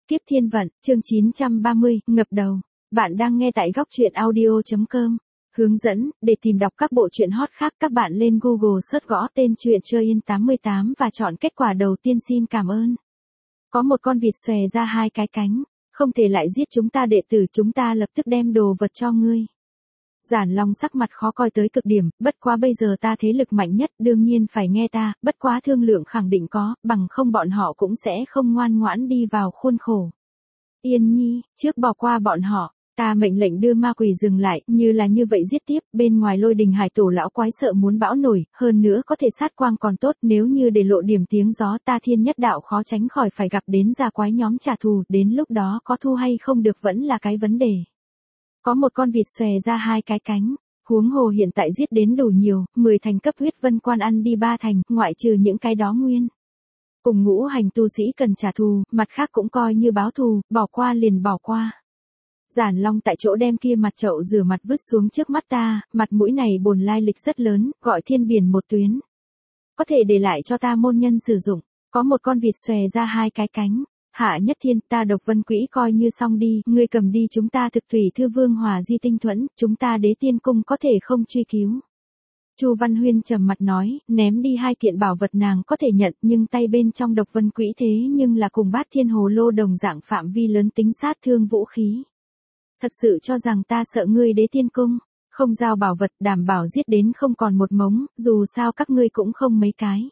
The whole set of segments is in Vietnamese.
Kiếp thiên vận, chương 930, ngập đầu. Bạn đang nghe tại góc truyện audio.com. Hướng dẫn, để tìm đọc các bộ truyện hot khác các bạn lên Google search gõ tên truyện Chơi Yên 88 và chọn kết quả đầu tiên. Xin cảm ơn. Có một con vịt xòe ra hai cái cánh, không thể lại giết chúng ta đệ tử, chúng ta lập tức đem đồ vật cho ngươi. Giản Long sắc mặt khó coi tới cực điểm, bất quá bây giờ ta thế lực mạnh nhất, đương nhiên phải nghe ta, bất quá thương lượng khẳng định có, bằng không bọn họ cũng sẽ không ngoan ngoãn đi vào khuôn khổ. Yên Nhi, trước bỏ qua bọn họ, ta mệnh lệnh đưa ma quỷ dừng lại, như vậy giết tiếp, bên ngoài Lôi Đình Hải Tổ lão quái sợ muốn bão nổi, hơn nữa có thể sát quang còn tốt, nếu như để lộ điểm tiếng gió ta Thiên Nhất Đạo khó tránh khỏi phải gặp đến già quái nhóm trả thù, đến lúc đó có thu hay không được vẫn là cái vấn đề. Có một con vịt xòe ra hai cái cánh, huống hồ hiện tại giết đến đủ nhiều, 10 thành cấp huyết vân quan ăn đi 3 thành, ngoại trừ những cái đó nguyên. Cùng ngũ hành tu sĩ cần trả thù, mặt khác cũng coi như báo thù, bỏ qua liền bỏ qua. Giản Long tại chỗ đem kia mặt chậu rửa mặt vứt xuống trước mắt ta, mặt mũi này bồn lai lịch rất lớn, gọi thiên biển một tuyến. Có thể để lại cho ta môn nhân sử dụng, có một con vịt xòe ra hai cái cánh. Hạ Nhất Thiên, ta Độc Vân Quỹ coi như xong đi, ngươi cầm đi chúng ta thực thủy thư vương hòa di tinh thuẫn, chúng ta Đế Tiên cung có thể không truy cứu. Chu Văn Huyên trầm mặt nói, ném đi hai kiện bảo vật nàng có thể nhận, nhưng tay bên trong Độc Vân Quỹ thế nhưng là cùng Bát Thiên Hồ Lô đồng dạng phạm vi lớn tính sát thương vũ khí. Thật sự cho rằng ta sợ ngươi Đế Tiên cung, không giao bảo vật đảm bảo giết đến không còn một mống, dù sao các ngươi cũng không mấy cái.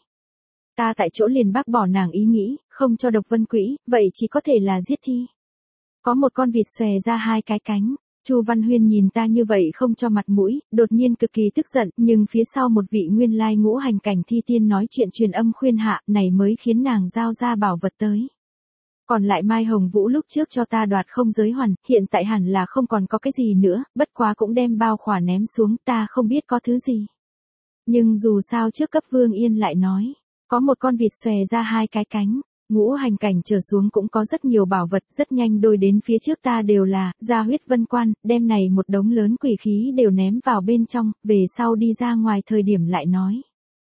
Ta tại chỗ liền bác bỏ nàng ý nghĩ, không cho Độc Vân Quỹ, vậy chỉ có thể là giết thi. Có một con vịt xòe ra hai cái cánh, Chu Văn Huyên nhìn ta như vậy không cho mặt mũi, đột nhiên cực kỳ tức giận, nhưng phía sau một vị nguyên lai ngũ hành cảnh thi tiên nói chuyện truyền âm khuyên hạ, này mới khiến nàng giao ra bảo vật tới. Còn lại Mai Hồng Vũ lúc trước cho ta đoạt không giới hoàn, hiện tại hẳn là không còn có cái gì nữa, bất quá cũng đem bao khỏa ném xuống, ta không biết có thứ gì. Nhưng dù sao trước cấp Vương Yên lại nói. Có một con vịt xòe ra hai cái cánh, ngũ hành cảnh trở xuống cũng có rất nhiều bảo vật, rất nhanh đôi đến phía trước ta đều là, ra huyết vân quan, đem này một đống lớn quỷ khí đều ném vào bên trong, về sau đi ra ngoài thời điểm lại nói.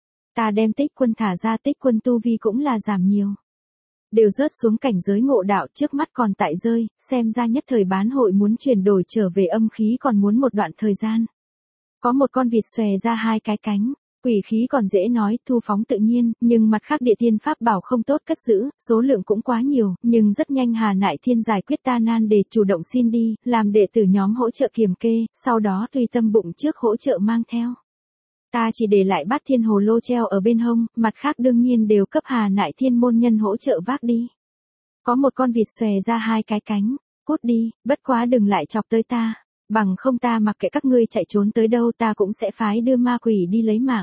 Ta đem Tích Quân thả ra, Tích Quân tu vi cũng là giảm nhiều. Đều rớt xuống cảnh giới ngộ đạo, trước mắt còn tại rơi, xem ra nhất thời bán hội muốn chuyển đổi trở về âm khí còn muốn một đoạn thời gian. Có một con vịt xòe ra hai cái cánh. Quỷ khí còn dễ nói, thu phóng tự nhiên, nhưng mặt khác địa tiên pháp bảo không tốt cất giữ, số lượng cũng quá nhiều, nhưng rất nhanh Hà Nại Thiên giải quyết ta nan để chủ động xin đi, làm đệ tử nhóm hỗ trợ kiểm kê, sau đó tùy tâm bụng trước hỗ trợ mang theo. Ta chỉ để lại Bát Thiên Hồ Lô treo ở bên hông, mặt khác đương nhiên đều cấp Hà Nại Thiên môn nhân hỗ trợ vác đi. Có một con vịt xòe ra hai cái cánh, cút đi, bất quá đừng lại chọc tới ta. Bằng không ta mặc kệ các ngươi chạy trốn tới đâu ta cũng sẽ phái đưa ma quỷ đi lấy mạng.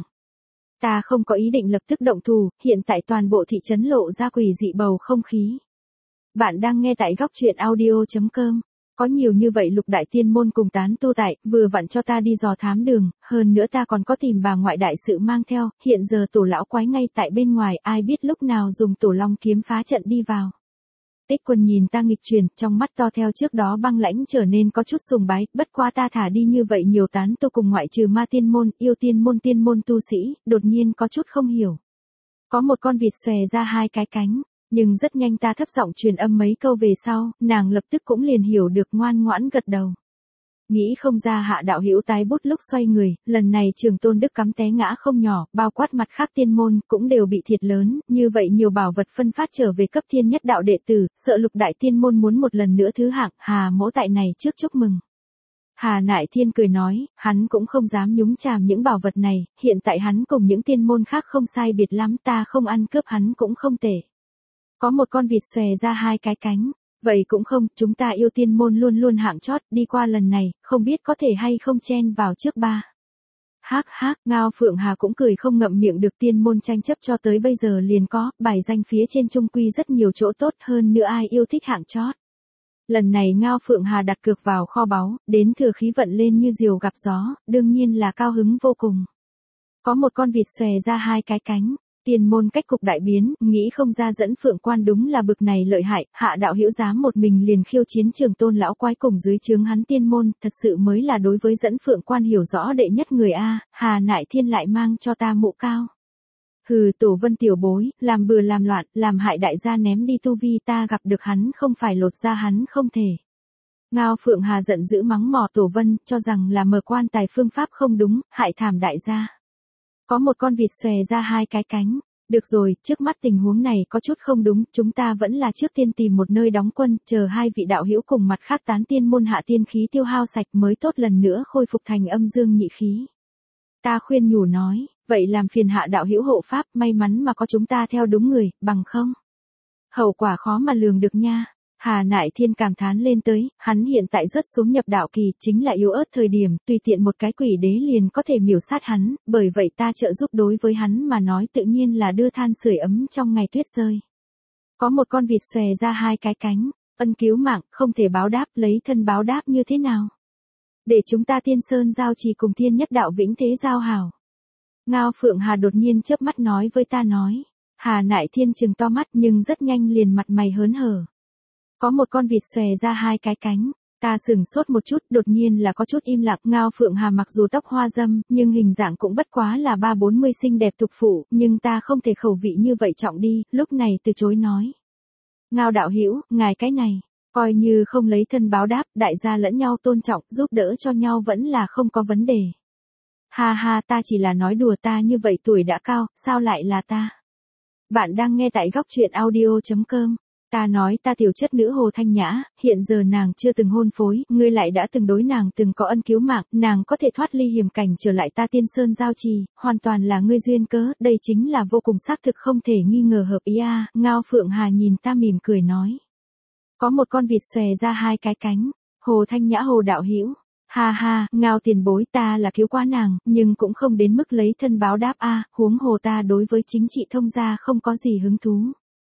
Ta không có ý định lập tức động thủ, hiện tại toàn bộ thị trấn lộ ra quỷ dị bầu không khí. Bạn đang nghe tại góc truyện audio.com. Có nhiều như vậy lục đại tiên môn cùng tán tu tại, vừa vặn cho ta đi dò thám đường, hơn nữa ta còn có tìm bà ngoại đại sự mang theo, hiện giờ tổ lão quái ngay tại bên ngoài, ai biết lúc nào dùng tổ long kiếm phá trận đi vào. Tích Quân nhìn ta nghịch chuyển, trong mắt to theo trước đó băng lãnh trở nên có chút sùng bái, bất qua ta thả đi như vậy nhiều tán tu cùng ngoại trừ ma tiên môn, yêu tiên môn tu sĩ, đột nhiên có chút không hiểu. Có một con vịt xòe ra hai cái cánh, nhưng rất nhanh ta thấp giọng truyền âm mấy câu về sau, nàng lập tức cũng liền hiểu được ngoan ngoãn gật đầu. Nghĩ không ra Hạ đạo hữu tái bút lúc xoay người, lần này Trường Tôn Đức cắm té ngã không nhỏ, bao quát mặt khác tiên môn, cũng đều bị thiệt lớn, như vậy nhiều bảo vật phân phát trở về cấp Thiên Nhất Đạo đệ tử, sợ lục đại tiên môn muốn một lần nữa thứ hạng, Hà mỗ tại này trước chúc mừng. Hà Nại Thiên cười nói, hắn cũng không dám nhúng chàm những bảo vật này, hiện tại hắn cùng những tiên môn khác không sai biệt lắm, ta không ăn cướp hắn cũng không tệ. Có một con vịt xòe ra hai cái cánh. Vậy cũng không, chúng ta yêu tiên môn luôn luôn hạng chót, đi qua lần này, không biết có thể hay không chen vào trước ba. Hắc, Ngao Phượng Hà cũng cười không ngậm miệng được tiên môn tranh chấp cho tới bây giờ liền có, bài danh phía trên trung quy rất nhiều chỗ tốt hơn nữa ai yêu thích hạng chót. Lần này Ngao Phượng Hà đặt cược vào kho báu, đến thừa khí vận lên như diều gặp gió, đương nhiên là cao hứng vô cùng. Có một con vịt xòe ra hai cái cánh. Tiên môn cách cục đại biến, nghĩ không ra dẫn Phượng Quan đúng là bực này lợi hại, Hạ đạo hữu dám một mình liền khiêu chiến Trường Tôn lão quái cùng dưới trướng hắn tiên môn, thật sự mới là đối với dẫn Phượng Quan hiểu rõ đệ nhất người a, Hà Nại Thiên lại mang cho ta mộ cao. Hừ, Tổ Vân tiểu bối, làm bừa làm loạn, làm hại đại gia ném đi tu vi, ta gặp được hắn không phải lột ra hắn không thể. Ngao Phượng Hà giận dữ mắng mỏ Tổ Vân, cho rằng là mờ quan tài phương pháp không đúng, hại thảm đại gia. Có một con vịt xòe ra hai cái cánh. Được rồi, trước mắt tình huống này có chút không đúng, chúng ta vẫn là trước tiên tìm một nơi đóng quân, chờ hai vị đạo hữu cùng mặt khác tán tiên môn hạ tiên khí tiêu hao sạch mới tốt lần nữa khôi phục thành âm dương nhị khí. Ta khuyên nhủ nói, vậy làm phiền hạ đạo hữu hộ pháp, may mắn mà có chúng ta theo đúng người, bằng không. Hậu quả khó mà lường được nha. Hà Nại Thiên cảm thán lên tới, hắn hiện tại rớt xuống nhập đạo kỳ, chính là yếu ớt thời điểm, tùy tiện một cái quỷ đế liền có thể miểu sát hắn, bởi vậy ta trợ giúp đối với hắn mà nói tự nhiên là đưa than sưởi ấm trong ngày tuyết rơi. Có một con vịt xòe ra hai cái cánh, ân cứu mạng, không thể báo đáp, lấy thân báo đáp như thế nào? Để chúng ta Tiên Sơn giao trì cùng Thiên Nhất Đạo vĩnh thế giao hảo. Ngao Phượng Hà đột nhiên chớp mắt nói với ta nói. Hà Nại Thiên trừng to mắt nhưng rất nhanh liền mặt mày hớn hở. Có một con vịt xòe ra hai cái cánh, ta sửng sốt một chút, đột nhiên là có chút im lặng. Ngao Phượng Hà mặc dù tóc hoa dâm, nhưng hình dạng cũng bất quá là 3-40 xinh đẹp tục phụ, nhưng ta không thể khẩu vị như vậy trọng đi, lúc này từ chối nói. Ngao đạo hữu, ngài cái này, coi như không lấy thân báo đáp, đại gia lẫn nhau tôn trọng, giúp đỡ cho nhau vẫn là không có vấn đề. Ha ha, ta chỉ là nói đùa, ta như vậy tuổi đã cao, sao lại là ta? Bạn đang nghe tại góc truyện audio.com. Ta nói ta tiểu chất nữ Hồ Thanh Nhã, hiện giờ nàng chưa từng hôn phối, ngươi lại đã từng đối nàng từng có ân cứu mạng, nàng có thể thoát ly hiểm cảnh trở lại ta Tiên Sơn giao trì, hoàn toàn là ngươi duyên cớ, đây chính là vô cùng xác thực không thể nghi ngờ hợp ý a. Ngao Phượng Hà nhìn ta mỉm cười nói. Có một con vịt xòe ra hai cái cánh, Hồ Thanh Nhã Hồ đạo hữu. Ha ha, Ngao tiền bối, ta là cứu quá nàng, nhưng cũng không đến mức lấy thân báo đáp a, huống hồ ta đối với chính trị thông gia không có gì hứng thú.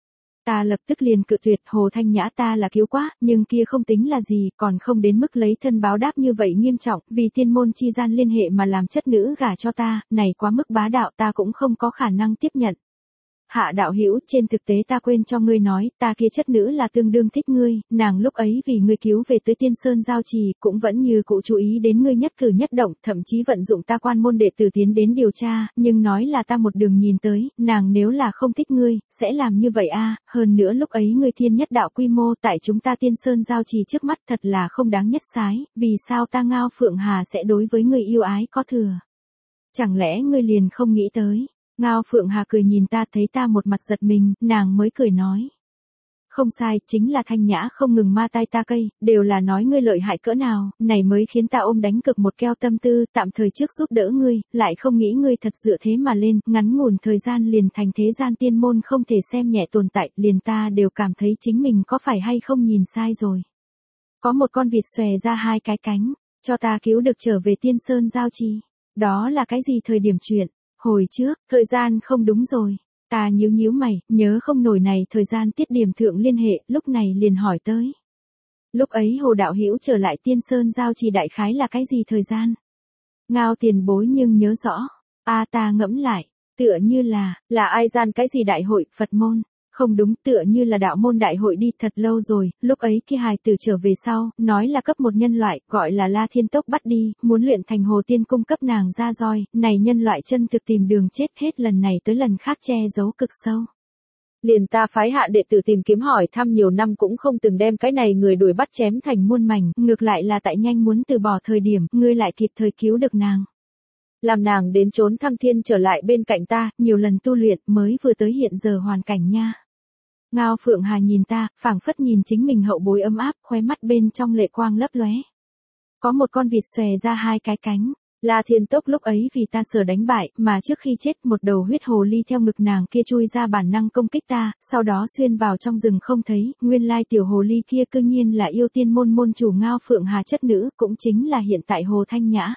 Ta lập tức liền cự tuyệt. Hồ Thanh Nhã, ta là cứu quá, nhưng kia không tính là gì, còn không đến mức lấy thân báo đáp như vậy nghiêm trọng, vì tiên môn chi gian liên hệ mà làm chất nữ gả cho ta, này quá mức bá đạo, ta cũng không có khả năng tiếp nhận. Hạ đạo hữu, trên thực tế ta quên cho ngươi nói, ta kia chất nữ là tương đương thích ngươi, nàng lúc ấy vì ngươi cứu về tới Tiên Sơn giao trì, cũng vẫn như cũ chú ý đến ngươi nhất cử nhất động, thậm chí vận dụng ta quan môn đệ tử tiến đến điều tra, nhưng nói là ta một đường nhìn tới, nàng nếu là không thích ngươi, sẽ làm như vậy a. Hơn nữa lúc ấy ngươi Thiên Nhất Đạo quy mô tại chúng ta Tiên Sơn giao trì trước mắt thật là không đáng nhất sái, vì sao ta Ngao Phượng Hà sẽ đối với ngươi yêu ái có thừa? Chẳng lẽ ngươi liền không nghĩ tới? Ngao Phượng Hà cười nhìn ta, thấy ta một mặt giật mình, nàng mới cười nói. Không sai, chính là Thanh Nhã không ngừng ma tai ta cây, đều là nói ngươi lợi hại cỡ nào, này mới khiến ta ôm đánh cực một keo tâm tư, tạm thời trước giúp đỡ ngươi, lại không nghĩ ngươi thật dựa thế mà lên, ngắn ngủn thời gian liền thành thế gian tiên môn không thể xem nhẹ tồn tại, liền ta đều cảm thấy chính mình có phải hay không nhìn sai rồi. Có một con vịt xòe ra hai cái cánh, cho ta cứu được trở về Tiên Sơn giao trì. Đó là cái gì thời điểm chuyện? Hồi trước, thời gian không đúng rồi. Ta nhíu mày, nhớ không nổi này thời gian tiết điểm thượng liên hệ, lúc này liền hỏi tới. Lúc ấy Hồ đạo hữu trở lại Tiên Sơn giao trì đại khái là cái gì thời gian? Ngao tiền bối nhưng nhớ rõ. Ta ngẫm lại, tựa như là ai gian cái gì đại hội, Phật môn. Không đúng, tựa như là đạo môn đại hội đi, thật lâu rồi, lúc ấy khi hài tử trở về sau, nói là cấp một nhân loại, gọi là La Thiên Tốc bắt đi, muốn luyện thành Hồ Tiên cung cấp nàng ra roi, này nhân loại chân thực tìm đường chết hết lần này tới lần khác che giấu cực sâu. Liền ta phái hạ đệ tử tìm kiếm hỏi thăm nhiều năm cũng không từng đem cái này người đuổi bắt chém thành muôn mảnh, ngược lại là tại nhanh muốn từ bỏ thời điểm, ngươi lại kịp thời cứu được nàng. Làm nàng đến trốn thăng thiên trở lại bên cạnh ta, nhiều lần tu luyện mới vừa tới hiện giờ hoàn cảnh nha. Ngao Phượng Hà nhìn ta, phảng phất nhìn chính mình hậu bối ấm áp, khóe mắt bên trong lệ quang lấp lóe. Có một con vịt xòe ra hai cái cánh, La Thiên Tốc lúc ấy vì ta sở đánh bại, mà trước khi chết một đầu huyết hồ ly theo ngực nàng kia chui ra bản năng công kích ta, sau đó xuyên vào trong rừng không thấy, nguyên lai tiểu hồ ly kia cư nhiên là yêu tiên môn môn chủ Ngao Phượng Hà chất nữ, cũng chính là hiện tại Hồ Thanh Nhã.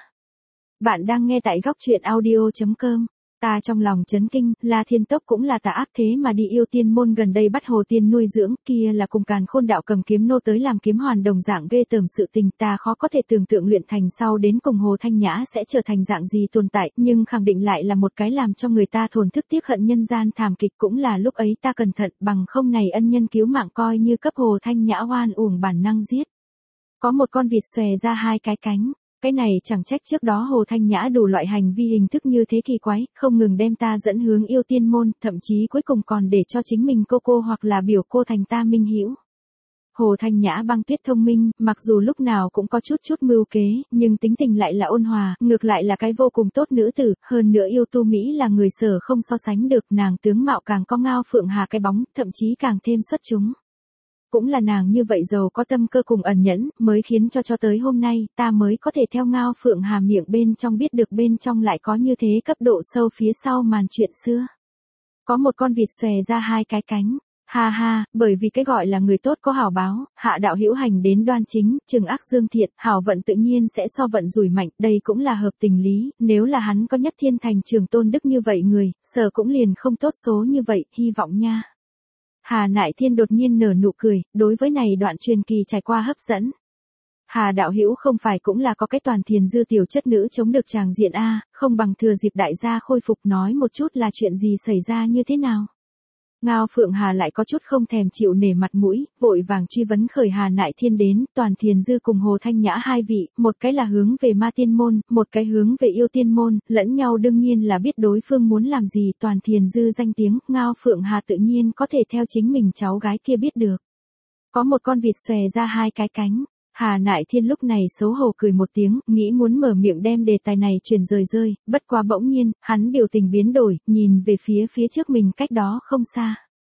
Bạn đang nghe tại góc truyện audio.com. Ta trong lòng chấn kinh, La Thiên Tốc cũng là tà ác thế mà đi yêu tiên môn gần đây bắt Hồ Tiên nuôi dưỡng, kia là cùng Càn Khôn đạo cầm kiếm nô tới làm kiếm hoàn đồng dạng ghê tởm sự tình, ta khó có thể tưởng tượng luyện thành sau đến cùng Hồ Thanh Nhã sẽ trở thành dạng gì tồn tại, nhưng khẳng định lại là một cái làm cho người ta thổn thức tiếc hận nhân gian thảm kịch, cũng là lúc ấy ta cẩn thận, bằng không này ân nhân cứu mạng coi như cấp Hồ Thanh Nhã oan uổng bản năng giết. Có một con vịt xòe ra hai cái cánh. Cái này chẳng trách trước đó Hồ Thanh Nhã đủ loại hành vi hình thức như thế kỳ quái, không ngừng đem ta dẫn hướng yêu tiên môn, thậm chí cuối cùng còn để cho chính mình cô hoặc là biểu cô thành ta minh hữu. Hồ Thanh Nhã Băng Tuyết thông minh, mặc dù lúc nào cũng có chút mưu kế, nhưng tính tình lại là ôn hòa, ngược lại là cái vô cùng tốt nữ tử, hơn nữa yêu tu Mỹ là người Sở không so sánh được, nàng tướng mạo càng có Ngao Phượng Hà cái bóng, thậm chí càng thêm xuất chúng. Cũng là nàng như vậy giàu có tâm cơ cùng ẩn nhẫn, mới khiến cho tới hôm nay, ta mới có thể theo Ngao Phượng Hà miệng bên trong biết được bên trong lại có như thế cấp độ sâu phía sau màn chuyện xưa. Có một con vịt xòe ra hai cái cánh. Ha ha, bởi vì cái gọi là người tốt có hảo báo, hạ đạo hữu hành đến đoan chính, trừng ác dương thiện, hảo vận tự nhiên sẽ so vận rủi mạnh, đây cũng là hợp tình lý, nếu là hắn có nhất thiên thành trường tôn đức như vậy người, Sở cũng liền không tốt số như vậy, hy vọng nha. Hà Nại Thiên đột nhiên nở nụ cười, đối với này đoạn truyền kỳ trải qua hấp dẫn. Hà đạo hữu không phải cũng là có cái toàn thiền dư tiểu chất nữ chống được tràng diện a, không bằng thừa dịp đại gia khôi phục nói một chút là chuyện gì xảy ra như thế nào. Ngao Phượng Hà lại có chút không thèm chịu nể mặt mũi, vội vàng truy vấn khởi Hà Nại Thiên đến, toàn thiền dư cùng Hồ Thanh Nhã hai vị, một cái là hướng về ma tiên môn, một cái hướng về yêu tiên môn, lẫn nhau đương nhiên là biết đối phương muốn làm gì, toàn thiền dư danh tiếng, Ngao Phượng Hà tự nhiên có thể theo chính mình cháu gái kia biết được. Có một con vịt xòe ra hai cái cánh. Hà Nại Thiên lúc này xấu hổ cười một tiếng, nghĩ muốn mở miệng đem đề tài này chuyển rời, bất quá bỗng nhiên, hắn biểu tình biến đổi, nhìn về phía trước mình cách đó không xa.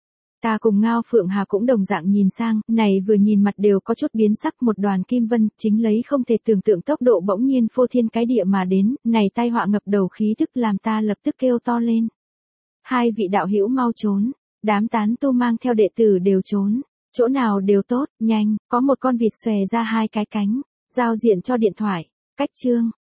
Ta cùng Ngao Phượng Hà cũng đồng dạng nhìn sang, này vừa nhìn mặt đều có chút biến sắc, một đoàn kim vân, chính lấy không thể tưởng tượng tốc độ bỗng nhiên phô thiên cái địa mà đến, này tai họa ngập đầu khí thức làm ta lập tức kêu to lên. Hai vị đạo hữu mau trốn, đám tán tu mang theo đệ tử đều trốn. Chỗ nào đều tốt, nhanh, có một con vịt xòe ra hai cái cánh, giao diện cho điện thoại, cách chương.